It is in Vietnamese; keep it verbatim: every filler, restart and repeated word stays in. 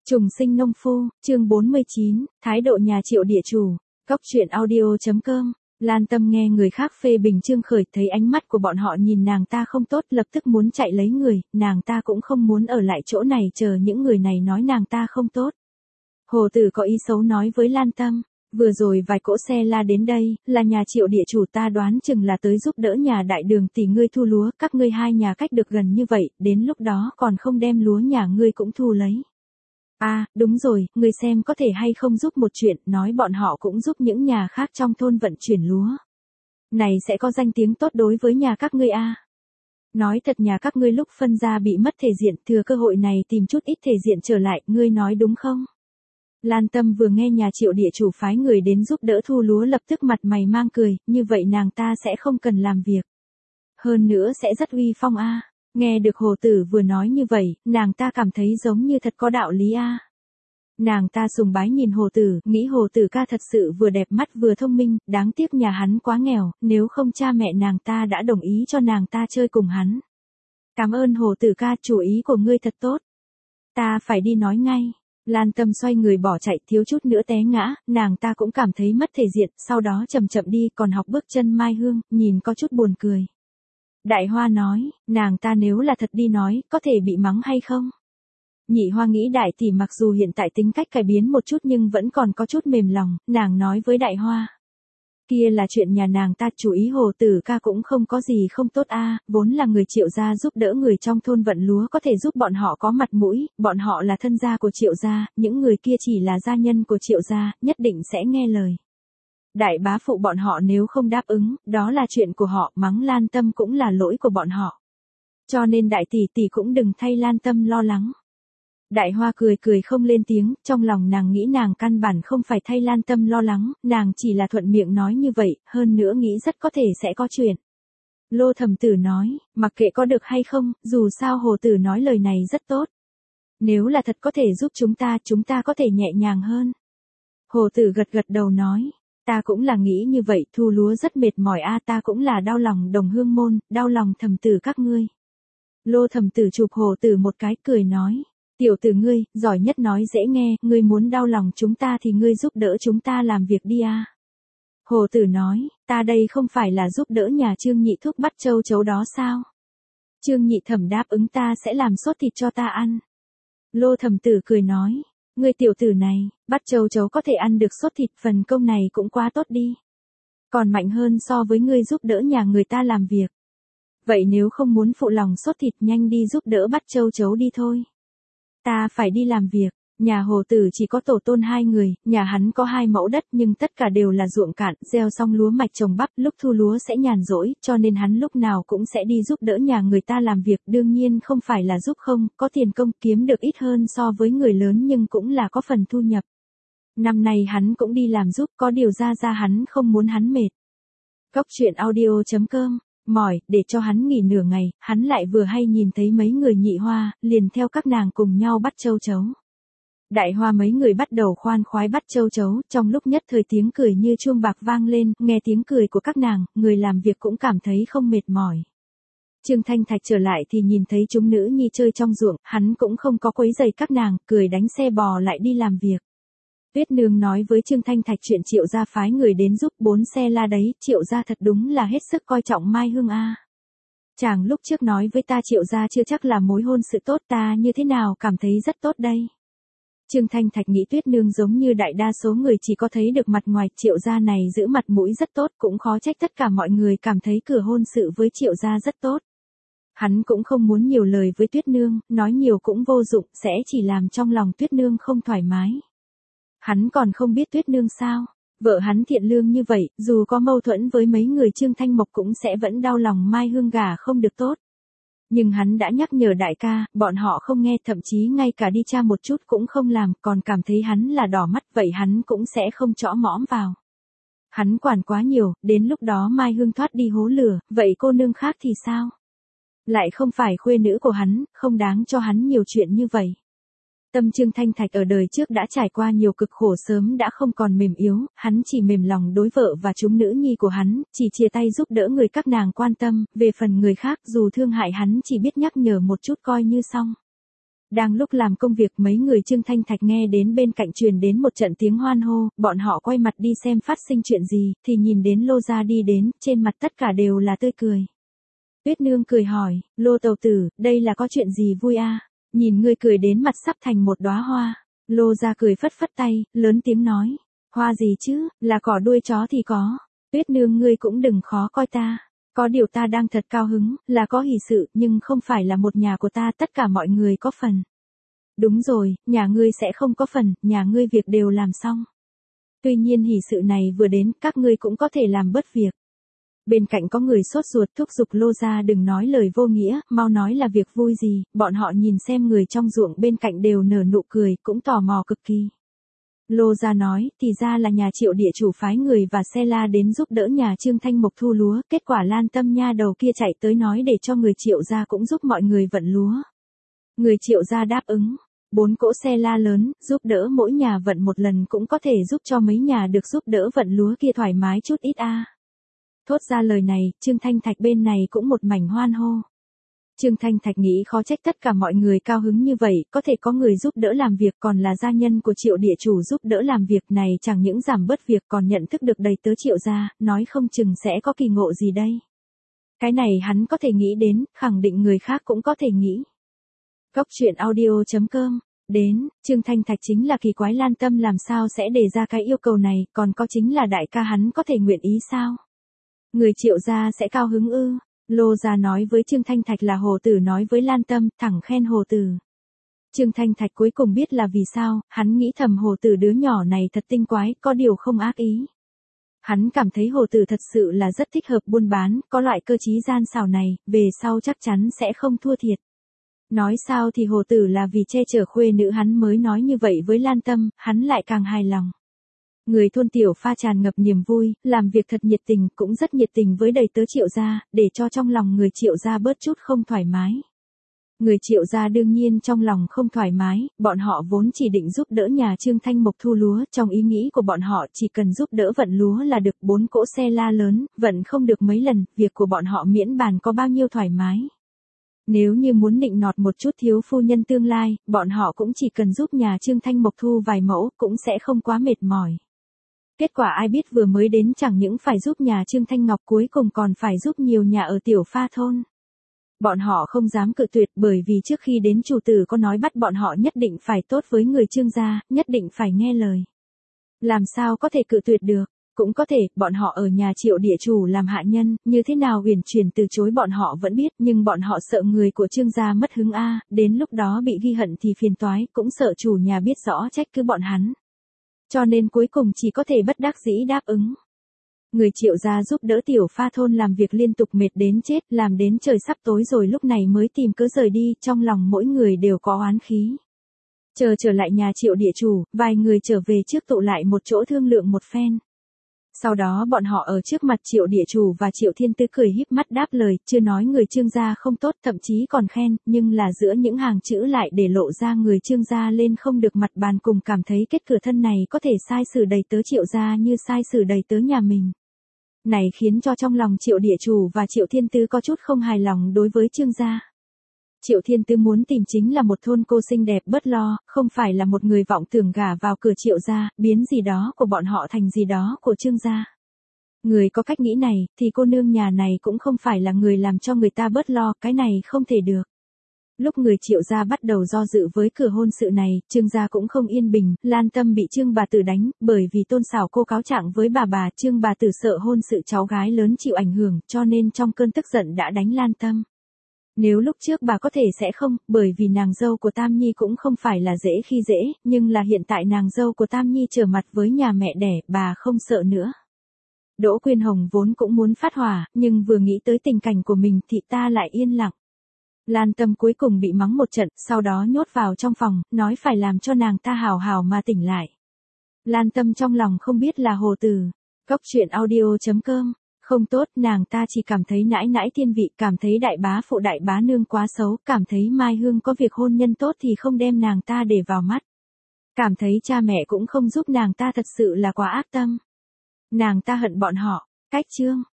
Trùng sinh nông phu, chương bốn mươi chín, thái độ nhà Triệu địa chủ. Cóc truyện audio.com. Lan Tâm nghe người khác phê bình Trương Khởi, thấy ánh mắt của bọn họ nhìn nàng ta không tốt, lập tức muốn chạy lấy người, nàng ta cũng không muốn ở lại chỗ này chờ những người này nói nàng ta không tốt. Hồ Tử có ý xấu nói với Lan Tâm, vừa rồi vài cỗ xe la đến đây, là nhà Triệu địa chủ, ta đoán chừng là tới giúp đỡ nhà Đại Đường tỷ ngươi thu lúa, các ngươi hai nhà cách được gần như vậy, đến lúc đó còn không đem lúa nhà ngươi cũng thu lấy. À, đúng rồi, ngươi xem có thể hay không giúp một chuyện, nói bọn họ cũng giúp những nhà khác trong thôn vận chuyển lúa. Này sẽ có danh tiếng tốt đối với nhà các ngươi a. Nói thật, nhà các ngươi lúc phân ra bị mất thể diện, thừa cơ hội này tìm chút ít thể diện trở lại, ngươi nói đúng không? Lan Tâm vừa nghe nhà Triệu địa chủ phái người đến giúp đỡ thu lúa lập tức mặt mày mang cười, như vậy nàng ta sẽ không cần làm việc. Hơn nữa sẽ rất uy phong a. Nghe được Hồ Tử vừa nói như vậy, nàng ta cảm thấy giống như thật có đạo lý a. Nàng ta sùng bái nhìn Hồ Tử, nghĩ Hồ Tử ca thật sự vừa đẹp mắt vừa thông minh, đáng tiếc nhà hắn quá nghèo, nếu không cha mẹ nàng ta đã đồng ý cho nàng ta chơi cùng hắn. Cảm ơn Hồ Tử ca, chủ ý của ngươi thật tốt. Ta phải đi nói ngay. Lan Tâm xoay người bỏ chạy, thiếu chút nữa té ngã, nàng ta cũng cảm thấy mất thể diện, sau đó chậm chậm đi, còn học bước chân mai hương, nhìn có chút buồn cười. Đại Hoa nói, nàng ta nếu là thật đi nói, có thể bị mắng hay không? Nhị Hoa nghĩ Đại tỷ mặc dù hiện tại tính cách cải biến một chút nhưng vẫn còn có chút mềm lòng, nàng nói với Đại Hoa. Kia là chuyện nhà nàng ta, chủ ý Hồ Tử ca cũng không có gì không tốt a, vốn là người Triệu gia giúp đỡ người trong thôn vận lúa có thể giúp bọn họ có mặt mũi, bọn họ là thân gia của Triệu gia, những người kia chỉ là gia nhân của Triệu gia, nhất định sẽ nghe lời. Đại bá phụ bọn họ nếu không đáp ứng, đó là chuyện của họ, mắng Lan Tâm cũng là lỗi của bọn họ. Cho nên đại tỷ tỷ cũng đừng thay Lan Tâm lo lắng. Đại Hoa cười cười không lên tiếng, trong lòng nàng nghĩ nàng căn bản không phải thay Lan Tâm lo lắng, nàng chỉ là thuận miệng nói như vậy, hơn nữa nghĩ rất có thể sẽ có chuyện. Lô Thẩm Tử nói, mặc kệ có được hay không, dù sao Hồ Tử nói lời này rất tốt. Nếu là thật có thể giúp chúng ta, chúng ta có thể nhẹ nhàng hơn. Hồ Tử gật gật đầu nói. Ta cũng là nghĩ như vậy, thu lúa rất mệt mỏi a, ta cũng là đau lòng Đồng Hương môn, đau lòng Thẩm Tử các ngươi. Lô Thẩm Tử chụp Hồ Tử một cái cười nói, tiểu tử ngươi, giỏi nhất nói dễ nghe, ngươi muốn đau lòng chúng ta thì ngươi giúp đỡ chúng ta làm việc đi a. Hồ Tử nói, ta đây không phải là giúp đỡ nhà Trương Nhị thúc bắt châu chấu đó sao? Trương Nhị thẩm đáp ứng ta sẽ làm sốt thịt cho ta ăn. Lô Thẩm Tử cười nói. Ngươi tiểu tử này, bắt châu chấu có thể ăn được sốt thịt, phần công này cũng quá tốt đi. Còn mạnh hơn so với ngươi giúp đỡ nhà người ta làm việc. Vậy nếu không muốn phụ lòng sốt thịt, nhanh đi giúp đỡ bắt châu chấu đi thôi. Ta phải đi làm việc, nhà Hồ Tử chỉ có tổ tôn hai người, nhà hắn có hai mẫu đất nhưng tất cả đều là ruộng cạn, gieo xong lúa mạch trồng bắp, lúc thu lúa sẽ nhàn rỗi, cho nên hắn lúc nào cũng sẽ đi giúp đỡ nhà người ta làm việc, đương nhiên không phải là giúp không, có tiền công kiếm được ít hơn so với người lớn nhưng cũng là có phần thu nhập. Năm nay hắn cũng đi làm giúp, có điều ra ra hắn không muốn hắn mệt. Cóc truyện audio.com. Mỏi, để cho hắn nghỉ nửa ngày, hắn lại vừa hay nhìn thấy mấy người Nhị Hoa, liền theo các nàng cùng nhau bắt châu chấu. Đại Hoa mấy người bắt đầu khoan khoái bắt châu chấu, trong lúc nhất thời tiếng cười như chuông bạc vang lên, nghe tiếng cười của các nàng, người làm việc cũng cảm thấy không mệt mỏi. Trương Thanh Thạch trở lại thì nhìn thấy chúng nữ nhi chơi trong ruộng, hắn cũng không có quấy rầy các nàng, cười đánh xe bò lại đi làm việc. Tuyết Nương nói với Trương Thanh Thạch chuyện Triệu gia phái người đến giúp bốn xe la đấy, Triệu gia thật đúng là hết sức coi trọng Mai Hương a. Chàng lúc trước nói với ta Triệu gia chưa chắc là mối hôn sự tốt, ta như thế nào cảm thấy rất tốt đây. Trương Thanh Thạch nghĩ Tuyết Nương giống như đại đa số người chỉ có thấy được mặt ngoài, Triệu gia này giữ mặt mũi rất tốt, cũng khó trách tất cả mọi người cảm thấy cửa hôn sự với Triệu gia rất tốt. Hắn cũng không muốn nhiều lời với Tuyết Nương, nói nhiều cũng vô dụng, sẽ chỉ làm trong lòng Tuyết Nương không thoải mái. Hắn còn không biết Tuyết Nương sao, vợ hắn thiện lương như vậy, dù có mâu thuẫn với mấy người Trương Thanh Mộc cũng sẽ vẫn đau lòng Mai Hương gả không được tốt. Nhưng hắn đã nhắc nhở đại ca, bọn họ không nghe, thậm chí ngay cả đi tra một chút cũng không làm, còn cảm thấy hắn là đỏ mắt, vậy hắn cũng sẽ không chõ mõm vào. Hắn quản quá nhiều, đến lúc đó Mai Hương thoát đi hố lửa, vậy cô nương khác thì sao? Lại không phải khuê nữ của hắn, không đáng cho hắn nhiều chuyện như vậy. Tâm Trương Thanh Thạch ở đời trước đã trải qua nhiều cực khổ, sớm đã không còn mềm yếu, hắn chỉ mềm lòng đối vợ và chúng nữ nhi của hắn, chỉ chia tay giúp đỡ người các nàng quan tâm, về phần người khác dù thương hại hắn chỉ biết nhắc nhở một chút coi như xong. Đang lúc làm công việc mấy người Trương Thanh Thạch nghe đến bên cạnh truyền đến một trận tiếng hoan hô, bọn họ quay mặt đi xem phát sinh chuyện gì, thì nhìn đến Lô gia đi đến, trên mặt tất cả đều là tươi cười. Tuyết Nương cười hỏi, Lô tàu tử, đây là có chuyện gì vui a? Nhìn ngươi cười đến mặt sắp thành một đóa hoa. Lô gia cười phất phất tay, lớn tiếng nói, hoa gì chứ, là cỏ đuôi chó thì có. Tuyết Nương ngươi cũng đừng khó coi ta. Có điều ta đang thật cao hứng, là có hỷ sự, nhưng không phải là một nhà của ta, tất cả mọi người có phần. Đúng rồi, nhà ngươi sẽ không có phần, nhà ngươi việc đều làm xong. Tuy nhiên hỷ sự này vừa đến, các ngươi cũng có thể làm bớt việc. Bên cạnh có người sốt ruột thúc giục Lô gia đừng nói lời vô nghĩa, mau nói là việc vui gì, bọn họ nhìn xem người trong ruộng bên cạnh đều nở nụ cười, cũng tò mò cực kỳ. Lô gia nói, thì ra là nhà Triệu địa chủ phái người và xe la đến giúp đỡ nhà Trương Thanh Mộc thu lúa, kết quả Lan Tâm nha đầu kia chạy tới nói để cho người Triệu gia cũng giúp mọi người vận lúa. Người Triệu gia đáp ứng, bốn cỗ xe la lớn, giúp đỡ mỗi nhà vận một lần cũng có thể giúp cho mấy nhà được giúp đỡ vận lúa kia thoải mái chút ít a. Thốt ra lời này, Trương Thanh Thạch bên này cũng một mảnh hoan hô. Trương Thanh Thạch nghĩ khó trách tất cả mọi người cao hứng như vậy, có thể có người giúp đỡ làm việc còn là gia nhân của Triệu địa chủ giúp đỡ làm việc này chẳng những giảm bớt việc còn nhận thức được đầy tớ Triệu gia, nói không chừng sẽ có kỳ ngộ gì đây. Cái này hắn có thể nghĩ đến, khẳng định người khác cũng có thể nghĩ. Góc truyện audio chấm com Đến, Trương Thanh Thạch chính là kỳ quái Lan Tâm làm sao sẽ đề ra cái yêu cầu này, còn có chính là đại ca hắn có thể nguyện ý sao? Người Triệu gia sẽ cao hứng ư? Lô gia nói với Trương Thanh Thạch là Hồ Tử nói với Lan Tâm, thẳng khen Hồ Tử. Trương Thanh Thạch cuối cùng biết là vì sao, hắn nghĩ thầm Hồ Tử đứa nhỏ này thật tinh quái, có điều không ác ý. Hắn cảm thấy Hồ Tử thật sự là rất thích hợp buôn bán, có loại cơ trí gian xảo này, về sau chắc chắn sẽ không thua thiệt. Nói sao thì Hồ Tử là vì che chở khuê nữ hắn mới nói như vậy với Lan Tâm, hắn lại càng hài lòng. Người thôn Tiểu Pha tràn ngập niềm vui, làm việc thật nhiệt tình, cũng rất nhiệt tình với đầy tớ Triệu gia, để cho trong lòng người Triệu gia bớt chút không thoải mái. Người Triệu gia đương nhiên trong lòng không thoải mái, bọn họ vốn chỉ định giúp đỡ nhà Trương Thanh Mộc thu lúa, trong ý nghĩ của bọn họ chỉ cần giúp đỡ vận lúa là được, bốn cỗ xe la lớn, vận không được mấy lần, việc của bọn họ miễn bàn có bao nhiêu thoải mái. Nếu như muốn nịnh nọt một chút thiếu phu nhân tương lai, bọn họ cũng chỉ cần giúp nhà Trương Thanh Mộc thu vài mẫu, cũng sẽ không quá mệt mỏi. Kết quả ai biết vừa mới đến chẳng những phải giúp nhà Trương Thanh Ngọc cuối cùng còn phải giúp nhiều nhà ở Tiểu Pha thôn. Bọn họ không dám cự tuyệt bởi vì trước khi đến chủ tử có nói bắt bọn họ nhất định phải tốt với người Trương gia, nhất định phải nghe lời. Làm sao có thể cự tuyệt được, cũng có thể, bọn họ ở nhà Triệu địa chủ làm hạ nhân, như thế nào huyền chuyển từ chối bọn họ vẫn biết, nhưng bọn họ sợ người của Trương gia mất hứng a, đến lúc đó bị ghi hận thì phiền toái, cũng sợ chủ nhà biết rõ trách cứ bọn hắn. Cho nên cuối cùng chỉ có thể bất đắc dĩ đáp ứng. Người Triệu gia giúp đỡ Tiểu Pha thôn làm việc liên tục mệt đến chết, làm đến trời sắp tối rồi lúc này mới tìm cớ rời đi, trong lòng mỗi người đều có oán khí. Chờ trở lại nhà Triệu địa chủ, vài người trở về trước tụ lại một chỗ thương lượng một phen. Sau đó bọn họ ở trước mặt Triệu địa chủ và Triệu Thiên Tư cười híp mắt đáp lời, chưa nói người Trương gia không tốt, thậm chí còn khen, nhưng là giữa những hàng chữ lại để lộ ra người Trương gia lên không được mặt bàn, cùng cảm thấy kết cửa thân này có thể sai sử đầy tớ Triệu gia như sai sử đầy tớ nhà mình. Này khiến cho trong lòng Triệu địa chủ và Triệu Thiên Tư có chút không hài lòng đối với Trương gia. Triệu Thiên Tư muốn tìm chính là một thôn cô xinh đẹp bớt lo, không phải là một người vọng tưởng gả vào cửa Triệu gia, biến gì đó của bọn họ thành gì đó của Trương gia. Người có cách nghĩ này, thì cô nương nhà này cũng không phải là người làm cho người ta bớt lo, cái này không thể được. Lúc người Triệu gia bắt đầu do dự với cửa hôn sự này, Trương gia cũng không yên bình, Lan Tâm bị Trương bà tử đánh, bởi vì Tôn Sảo cô cáo trạng với bà bà, Trương bà tử sợ hôn sự cháu gái lớn chịu ảnh hưởng, cho nên trong cơn tức giận đã đánh Lan Tâm. Nếu lúc trước bà có thể sẽ không, bởi vì nàng dâu của Tam Nhi cũng không phải là dễ khi dễ, nhưng là hiện tại nàng dâu của Tam Nhi trở mặt với nhà mẹ đẻ, bà không sợ nữa. Đỗ Quyên Hồng vốn cũng muốn phát hỏa, nhưng vừa nghĩ tới tình cảnh của mình thì ta lại yên lặng. Lan Tâm cuối cùng bị mắng một trận, sau đó nhốt vào trong phòng, nói phải làm cho nàng ta hào hào mà tỉnh lại. Lan Tâm trong lòng không biết là hồ từ. Góc truyện audio chấm com Không tốt, nàng ta chỉ cảm thấy nãi nãi thiên vị, cảm thấy đại bá phụ đại bá nương quá xấu, cảm thấy Mai Hương có việc hôn nhân tốt thì không đem nàng ta để vào mắt. Cảm thấy cha mẹ cũng không giúp nàng ta thật sự là quá ác tâm. Nàng ta hận bọn họ. Cách chương